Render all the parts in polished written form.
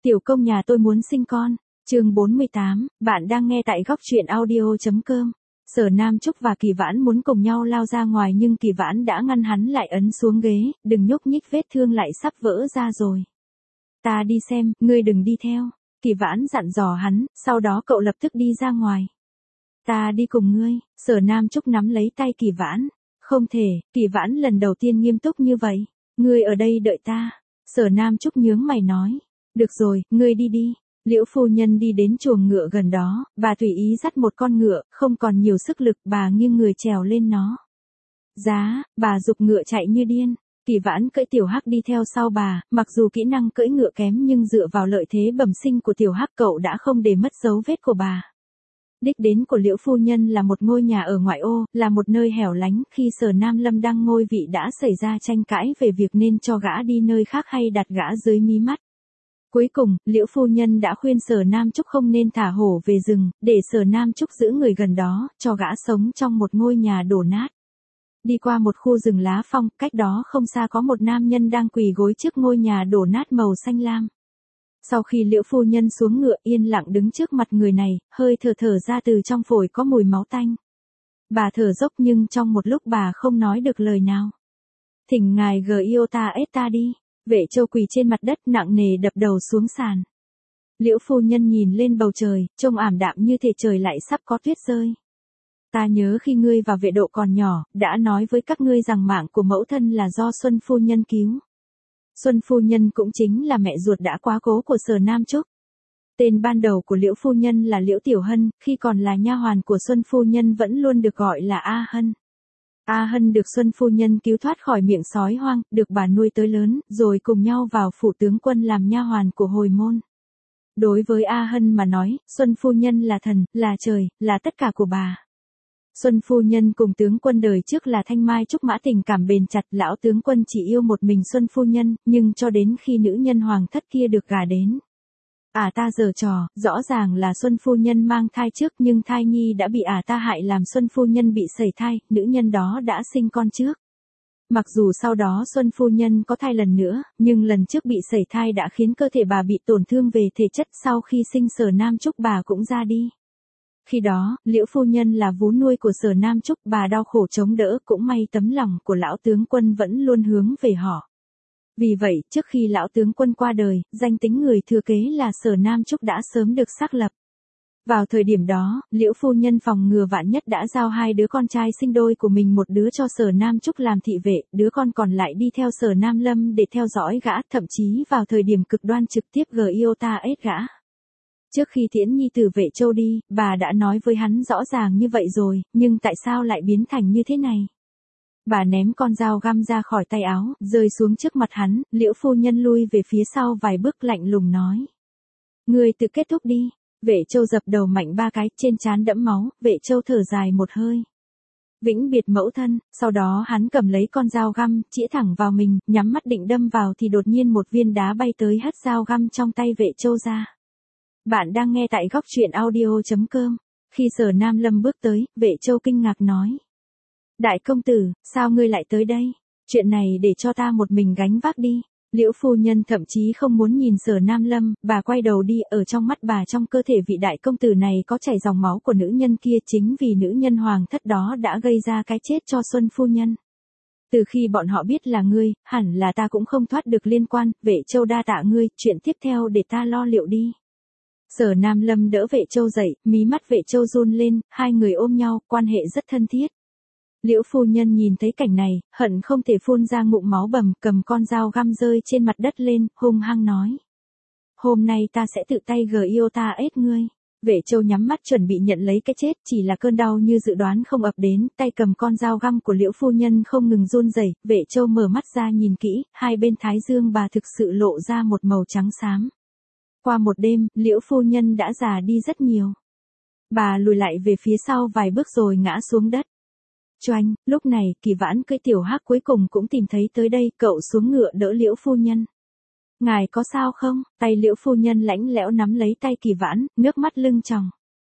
Tiểu công nhà tôi muốn sinh con. Chương 48, bạn đang nghe tại góc truyện audio.com. Sở Nam Trúc và Kỳ Vãn muốn cùng nhau lao ra ngoài nhưng Kỳ Vãn đã ngăn hắn lại, ấn xuống ghế, đừng nhúc nhích, vết thương lại sắp vỡ ra rồi. Ta đi xem, ngươi đừng đi theo. Kỳ Vãn dặn dò hắn, sau đó cậu lập tức đi ra ngoài. Ta đi cùng ngươi. Sở Nam Trúc nắm lấy tay Kỳ Vãn. Không thể, Kỳ Vãn lần đầu tiên nghiêm túc như vậy. Ngươi ở đây đợi ta. Sở Nam Trúc nhướng mày nói. Được rồi, ngươi đi đi. Liễu phu nhân đi đến chuồng ngựa gần đó, bà tùy ý dắt một con ngựa, không còn nhiều sức lực, bà nghiêng người trèo lên nó. Giá, bà giục ngựa chạy như điên. Kỳ Vãn cưỡi Tiểu Hắc đi theo sau bà, mặc dù kỹ năng cưỡi ngựa kém nhưng dựa vào lợi thế bẩm sinh của Tiểu Hắc cậu đã không để mất dấu vết của bà. Đích đến của Liễu phu nhân là một ngôi nhà ở ngoại ô, là một nơi hẻo lánh. Khi Sở Nam Lâm đang ngôi vị đã xảy ra tranh cãi về việc nên cho gã đi nơi khác hay đặt gã dưới mí mắt. Cuối cùng, Liễu phu nhân đã khuyên Sở Nam Trúc không nên thả hổ về rừng, để Sở Nam Trúc giữ người gần đó, cho gã sống trong một ngôi nhà đổ nát. Đi qua một khu rừng lá phong, cách đó không xa có một nam nhân đang quỳ gối trước ngôi nhà đổ nát màu xanh lam. Sau khi Liễu phu nhân xuống ngựa, yên lặng đứng trước mặt người này, hơi thở ra từ trong phổi có mùi máu tanh. Bà thở dốc nhưng trong một lúc bà không nói được lời nào. Thỉnh ngài Giota ta đi. Vệ Châu quỳ trên mặt đất nặng nề đập đầu xuống sàn. Liễu phu nhân nhìn lên bầu trời, trông ảm đạm như thể trời lại sắp có tuyết rơi. Ta nhớ khi ngươi và Vệ Độ còn nhỏ, đã nói với các ngươi rằng mạng của mẫu thân là do Xuân phu nhân cứu. Xuân phu nhân cũng chính là mẹ ruột đã quá cố của Sở Nam Trúc. Tên ban đầu của Liễu phu nhân là Liễu Tiểu Hân, khi còn là nha hoàn của Xuân phu nhân vẫn luôn được gọi là A Hân. A Hân được Xuân phu nhân cứu thoát khỏi miệng sói hoang, được bà nuôi tới lớn, rồi cùng nhau vào phủ tướng quân làm nha hoàn của hồi môn. Đối với A Hân mà nói, Xuân phu nhân là thần, là trời, là tất cả của bà. Xuân phu nhân cùng tướng quân đời trước là thanh mai trúc mã, tình cảm bền chặt, lão tướng quân chỉ yêu một mình Xuân phu nhân, nhưng cho đến khi nữ nhân hoàng thất kia được gả đến. Ta giở trò, rõ ràng là Xuân phu nhân mang thai trước nhưng thai nhi đã bị ta hại làm Xuân phu nhân bị sẩy thai, nữ nhân đó đã sinh con trước. Mặc dù sau đó Xuân phu nhân có thai lần nữa, nhưng lần trước bị sẩy thai đã khiến cơ thể bà bị tổn thương về thể chất, sau khi sinh Sở Nam Trúc bà cũng ra đi. Khi đó, Liễu phu nhân là vú nuôi của Sở Nam Trúc, bà đau khổ chống đỡ, cũng may tấm lòng của lão tướng quân vẫn luôn hướng về họ. Vì vậy, trước khi lão tướng quân qua đời, danh tính người thừa kế là Sở Nam Trúc đã sớm được xác lập. Vào thời điểm đó, Liễu phu nhân phòng ngừa vạn nhất đã giao hai đứa con trai sinh đôi của mình, một đứa cho Sở Nam Trúc làm thị vệ, đứa con còn lại đi theo Sở Nam Lâm để theo dõi gã, thậm chí vào thời điểm cực đoan trực tiếp Giota gã. Trước khi tiễn nhi tử Vệ Châu đi, bà đã nói với hắn rõ ràng như vậy rồi, nhưng tại sao lại biến thành như thế này? Bà ném con dao găm ra khỏi tay áo, rơi xuống trước mặt hắn. Liễu phu nhân lui về phía sau vài bước, lạnh lùng nói. Ngươi tự kết thúc đi. Vệ Châu dập đầu mạnh 3 cái, trên trán đẫm máu. Vệ Châu thở dài một hơi. Vĩnh biệt mẫu thân. Sau đó hắn cầm lấy con dao găm, chĩa thẳng vào mình, nhắm mắt định đâm vào thì đột nhiên một viên đá bay tới hất dao găm trong tay Vệ Châu ra. Bạn đang nghe tại góc truyện audio.com. Khi Sở Nam Lâm bước tới, Vệ Châu kinh ngạc nói. Đại công tử, sao ngươi lại tới đây? Chuyện này để cho ta một mình gánh vác đi. Liễu phu nhân thậm chí không muốn nhìn Sở Nam Lâm, bà quay đầu đi, ở trong mắt bà, trong cơ thể vị đại công tử này có chảy dòng máu của nữ nhân kia, chính vì nữ nhân hoàng thất đó đã gây ra cái chết cho Xuân phu nhân. Từ khi bọn họ biết là ngươi, hẳn là ta cũng không thoát được liên quan. Vệ Châu đa tạ ngươi, chuyện tiếp theo để ta lo liệu đi. Sở Nam Lâm đỡ Vệ Châu dậy, mí mắt Vệ Châu run lên, hai người ôm nhau, quan hệ rất thân thiết. Liễu phu nhân nhìn thấy cảnh này, hận không thể phun ra ngụm máu bầm, cầm con dao găm rơi trên mặt đất lên, hung hăng nói. Hôm nay ta sẽ tự tay Giota ngươi. Vệ Châu nhắm mắt chuẩn bị nhận lấy cái chết, chỉ là cơn đau như dự đoán không ập đến, tay cầm con dao găm của Liễu phu nhân không ngừng run rẩy. Vệ Châu mở mắt ra nhìn kỹ, hai bên thái dương bà thực sự lộ ra một màu trắng xám. Qua một đêm, Liễu phu nhân đã già đi rất nhiều. Bà lùi lại về phía sau vài bước rồi ngã xuống đất. Choanh, lúc này, Kỳ Vãn cưỡi Tiểu Hắc cuối cùng cũng tìm thấy tới đây, cậu xuống ngựa đỡ Liễu phu nhân. Ngài có sao không? Tay Liễu phu nhân lãnh lẽo nắm lấy tay Kỳ Vãn, nước mắt lưng tròng.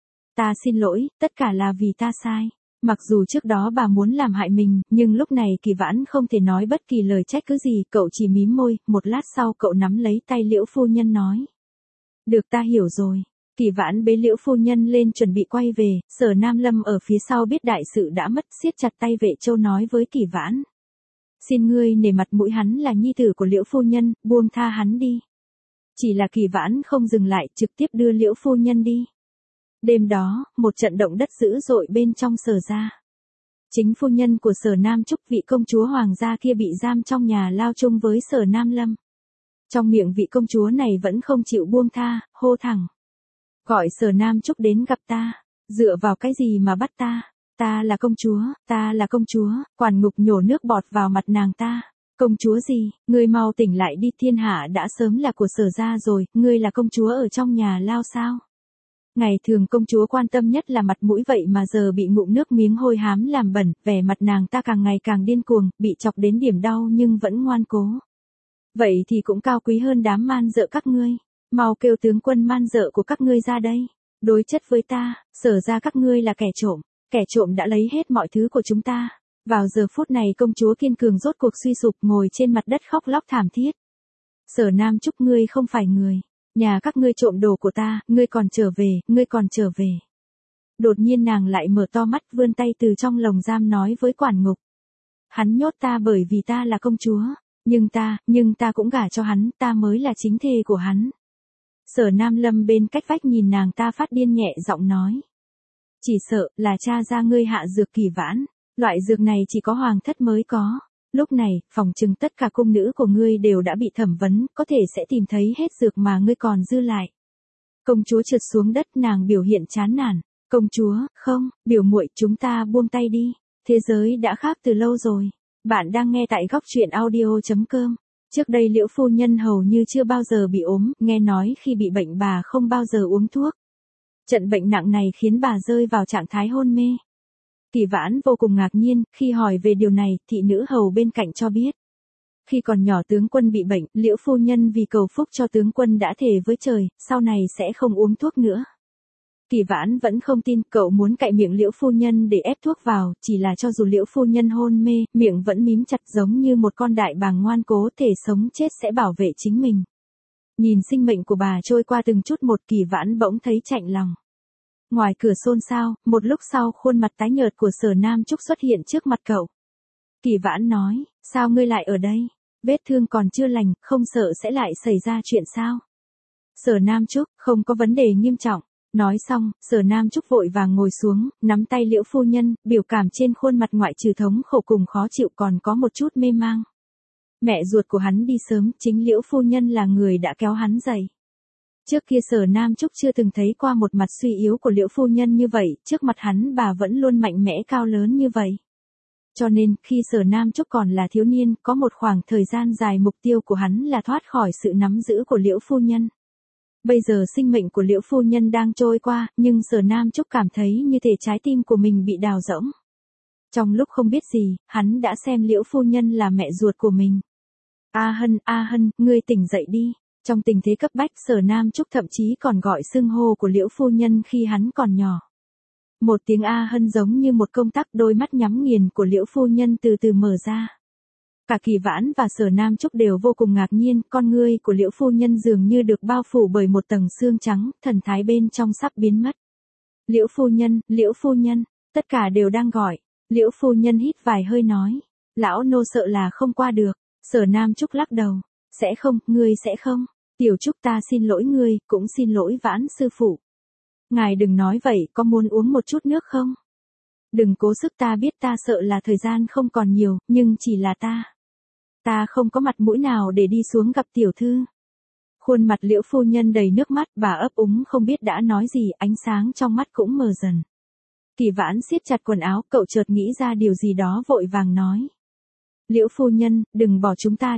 Ta xin lỗi, tất cả là vì ta sai. Mặc dù trước đó bà muốn làm hại mình, nhưng lúc này Kỳ Vãn không thể nói bất kỳ lời trách cứ gì, cậu chỉ mím môi, một lát sau cậu nắm lấy tay Liễu phu nhân nói. Được, ta hiểu rồi. Kỳ Vãn bế Liễu phu nhân lên chuẩn bị quay về, Sở Nam Lâm ở phía sau biết đại sự đã mất, siết chặt tay Vệ Châu nói với Kỳ Vãn. Xin ngươi nể mặt mũi, hắn là nhi tử của Liễu phu nhân, buông tha hắn đi. Chỉ là Kỳ Vãn không dừng lại, trực tiếp đưa Liễu phu nhân đi. Đêm đó, một trận động đất dữ dội bên trong Sở gia. Chính phu nhân của Sở Nam Trúc, vị công chúa hoàng gia kia bị giam trong nhà lao chung với Sở Nam Lâm. Trong miệng vị công chúa này vẫn không chịu buông tha, hô thẳng. Gọi Sở Nam Trúc đến gặp ta. Dựa vào cái gì mà bắt ta? Ta là công chúa, ta là công chúa. Quản Ngục nhổ nước bọt vào mặt nàng ta. Công chúa gì? Ngươi mau tỉnh lại đi, thiên hạ đã sớm là của Sở gia rồi, ngươi là công chúa ở trong nhà lao sao? Ngày thường công chúa quan tâm nhất là mặt mũi, vậy mà giờ bị ngụm nước miếng hôi hám làm bẩn, vẻ mặt nàng ta càng ngày càng điên cuồng, bị chọc đến điểm đau nhưng vẫn ngoan cố. Vậy thì cũng cao quý hơn đám man dợ các ngươi. Mau kêu tướng quân man dợ của các ngươi ra đây. Đối chất với ta, Sở ra các ngươi là kẻ trộm đã lấy hết mọi thứ của chúng ta. Vào giờ phút này công chúa kiên cường rốt cuộc suy sụp, ngồi trên mặt đất khóc lóc thảm thiết. Sở Nam Trúc, ngươi không phải người. Nhà các ngươi trộm đồ của ta, ngươi còn trở về. Đột nhiên nàng lại mở to mắt, vươn tay từ trong lồng giam nói với Quản Ngục. Hắn nhốt ta bởi vì ta là công chúa, nhưng ta cũng gả cho hắn, ta mới là chính thê của hắn. Sở Nam Lâm bên cách vách nhìn nàng ta phát điên, nhẹ giọng nói. Chỉ sợ là cha ra ngươi hạ dược Kỳ Vãn, loại dược này chỉ có hoàng thất mới có. Lúc này, phòng chừng tất cả cung nữ của ngươi đều đã bị thẩm vấn, có thể sẽ tìm thấy hết dược mà ngươi còn dư lại. Công chúa trượt xuống đất, nàng biểu hiện chán nản. Công chúa, không, biểu muội, chúng ta buông tay đi. Thế giới đã khác từ lâu rồi. Bạn đang nghe tại Góc Truyện Audio.com. Trước đây Liễu phu nhân hầu như chưa bao giờ bị ốm, nghe nói khi bị bệnh bà không bao giờ uống thuốc. Trận bệnh nặng này khiến bà rơi vào trạng thái hôn mê. Kỳ Vãn vô cùng ngạc nhiên, khi hỏi về điều này, thị nữ hầu bên cạnh cho biết. Khi còn nhỏ tướng quân bị bệnh, Liễu phu nhân vì cầu phúc cho tướng quân đã thề với trời, sau này sẽ không uống thuốc nữa. Kỳ Vãn vẫn không tin, cậu muốn cạy miệng Liễu phu nhân để ép thuốc vào, chỉ là cho dù Liễu phu nhân hôn mê, miệng vẫn mím chặt giống như một con đại bàng ngoan cố, thể sống chết sẽ bảo vệ chính mình. Nhìn sinh mệnh của bà trôi qua từng chút một, Kỳ Vãn bỗng thấy chạnh lòng. Ngoài cửa xôn xao, một lúc sau khuôn mặt tái nhợt của Sở Nam Trúc xuất hiện trước mặt cậu. Kỳ Vãn nói, sao ngươi lại ở đây? Vết thương còn chưa lành, không sợ sẽ lại xảy ra chuyện sao? Sở Nam Trúc, không có vấn đề nghiêm trọng. Nói xong, Sở Nam Trúc vội vàng ngồi xuống, nắm tay Liễu phu nhân, biểu cảm trên khuôn mặt ngoại trừ thống khổ cùng khó chịu còn có một chút mê mang. Mẹ ruột của hắn đi sớm, chính Liễu phu nhân là người đã kéo hắn dậy. Trước kia Sở Nam Trúc chưa từng thấy qua một mặt suy yếu của Liễu phu nhân như vậy, trước mặt hắn bà vẫn luôn mạnh mẽ cao lớn như vậy. Cho nên, khi Sở Nam Trúc còn là thiếu niên, có một khoảng thời gian dài mục tiêu của hắn là thoát khỏi sự nắm giữ của Liễu phu nhân. Bây giờ sinh mệnh của Liễu phu nhân đang trôi qua, nhưng Sở Nam Trúc cảm thấy như thể trái tim của mình bị đào rỗng. Trong lúc không biết gì, hắn đã xem Liễu phu nhân là mẹ ruột của mình. A Hân, ngươi tỉnh dậy đi. Trong tình thế cấp bách, Sở Nam Trúc thậm chí còn gọi xưng hô của Liễu phu nhân khi hắn còn nhỏ. Một tiếng A Hân giống như một công tắc, đôi mắt nhắm nghiền của Liễu phu nhân từ từ mở ra. Cả Kỳ Vãn và Sở Nam Trúc đều vô cùng ngạc nhiên, con ngươi của Liễu phu nhân dường như được bao phủ bởi một tầng sương trắng, thần thái bên trong sắp biến mất. Liễu phu nhân, tất cả đều đang gọi. Liễu phu nhân hít vài hơi nói, lão nô sợ là không qua được. Sở Nam Trúc lắc đầu, sẽ không, ngươi sẽ không. Tiểu Trúc, ta xin lỗi ngươi, cũng xin lỗi Vãn sư phụ. Ngài đừng nói vậy, có muốn uống một chút nước không? Đừng cố sức, ta biết ta sợ là thời gian không còn nhiều, nhưng chỉ là ta không có mặt mũi nào để đi xuống gặp tiểu thư. Khuôn mặt Liễu phu nhân đầy nước mắt, bà ấp úng không biết đã nói gì, ánh sáng trong mắt cũng mờ dần. Kỳ Vãn siết chặt quần áo, cậu chợt nghĩ ra điều gì đó vội vàng nói. Liễu phu nhân, đừng bỏ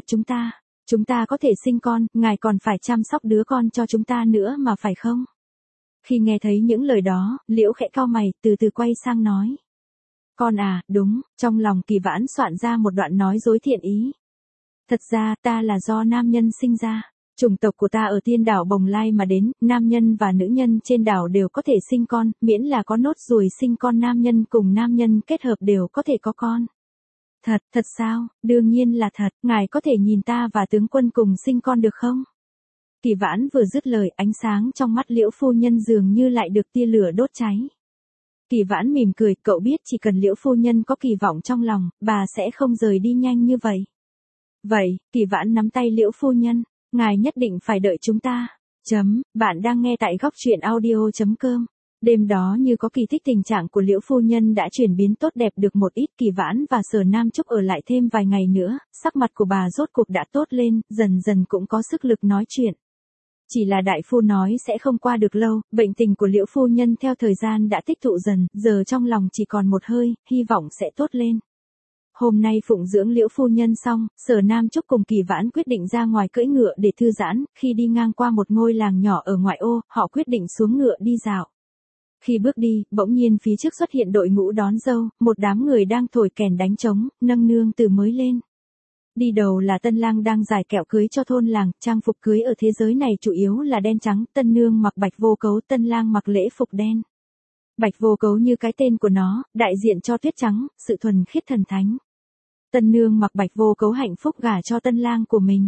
chúng ta có thể sinh con, ngài còn phải chăm sóc đứa con cho chúng ta nữa mà phải không? Khi nghe thấy những lời đó, Liễu khẽ cau mày, từ từ quay sang nói. Con à, đúng, trong lòng Kỳ Vãn soạn ra một đoạn nói dối thiện ý. Thật ra, ta là do nam nhân sinh ra. Chủng tộc của ta ở Thiên đảo Bồng Lai mà đến, nam nhân và nữ nhân trên đảo đều có thể sinh con, miễn là có nốt ruồi sinh con, nam nhân cùng nam nhân kết hợp đều có thể có con. Thật sao? Đương nhiên là thật, ngài có thể nhìn ta và tướng quân cùng sinh con được không? Kỳ Vãn vừa dứt lời, ánh sáng trong mắt Liễu phu nhân dường như lại được tia lửa đốt cháy. Kỳ Vãn mỉm cười, cậu biết chỉ cần Liễu phu nhân có kỳ vọng trong lòng, bà sẽ không rời đi nhanh như vậy. Vậy, Kỳ Vãn nắm tay Liễu phu nhân, ngài nhất định phải đợi chúng ta. Bạn đang nghe tại góc truyện audio.com. Đêm đó như có kỳ tích, tình trạng của Liễu phu nhân đã chuyển biến tốt đẹp được một ít. Kỳ Vãn và Sở Nam Trúc ở lại thêm vài ngày nữa, sắc mặt của bà rốt cuộc đã tốt lên, dần dần cũng có sức lực nói chuyện. Chỉ là đại phu nói sẽ không qua được lâu, bệnh tình của Liễu phu nhân theo thời gian đã tích tụ dần, giờ trong lòng chỉ còn một hơi, hy vọng sẽ tốt lên. Hôm nay phụng dưỡng Liễu phu nhân xong, Sở Nam Trúc cùng Kỳ Vãn quyết định ra ngoài cưỡi ngựa để thư giãn, khi đi ngang qua một ngôi làng nhỏ ở ngoại ô, họ quyết định xuống ngựa đi dạo. Khi bước đi, bỗng nhiên phía trước xuất hiện đội ngũ đón dâu, một đám người đang thổi kèn đánh trống, nâng nương từ mới lên. Đi đầu là tân lang đang giải kẹo cưới cho thôn làng, trang phục cưới ở thế giới này chủ yếu là đen trắng, tân nương mặc bạch vô cấu, tân lang mặc lễ phục đen. Bạch vô cấu như cái tên của nó, đại diện cho tuyết trắng, sự thuần khiết thần thánh. Tân nương mặc bạch vô cấu hạnh phúc gả cho tân lang của mình.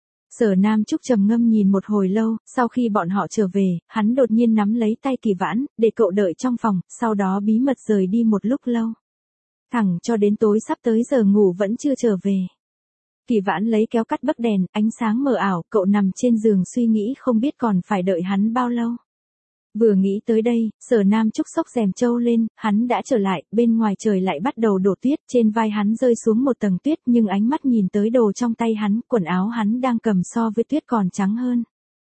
Sở Nam Trúc trầm ngâm nhìn một hồi lâu, sau khi bọn họ trở về, hắn đột nhiên nắm lấy tay Kỳ Vãn, để cậu đợi trong phòng, sau đó bí mật rời đi một lúc lâu. Thẳng cho đến tối sắp tới giờ ngủ vẫn chưa trở về. Kỳ Vãn lấy kéo cắt bấc đèn, ánh sáng mờ ảo, cậu nằm trên giường suy nghĩ không biết còn phải đợi hắn bao lâu. Vừa nghĩ tới đây, Sở Nam Trúc xốc rèm trâu lên, hắn đã trở lại, bên ngoài trời lại bắt đầu đổ tuyết, trên vai hắn rơi xuống một tầng tuyết, nhưng ánh mắt nhìn tới đồ trong tay hắn, quần áo hắn đang cầm so với tuyết còn trắng hơn.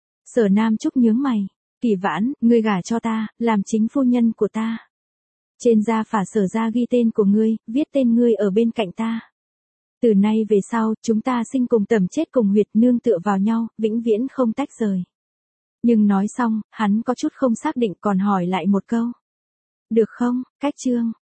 Sở Nam Trúc nhướng mày, Kỳ Vãn, ngươi gả cho ta, làm chính phu nhân của ta. Trên da phả Sở gia ghi tên của ngươi, viết tên ngươi ở bên cạnh ta. Từ nay về sau, chúng ta sinh cùng tầm chết cùng huyệt, nương tựa vào nhau, vĩnh viễn không tách rời. Nhưng nói xong, hắn có chút không xác định, còn hỏi lại một câu. Được không? Cách chương.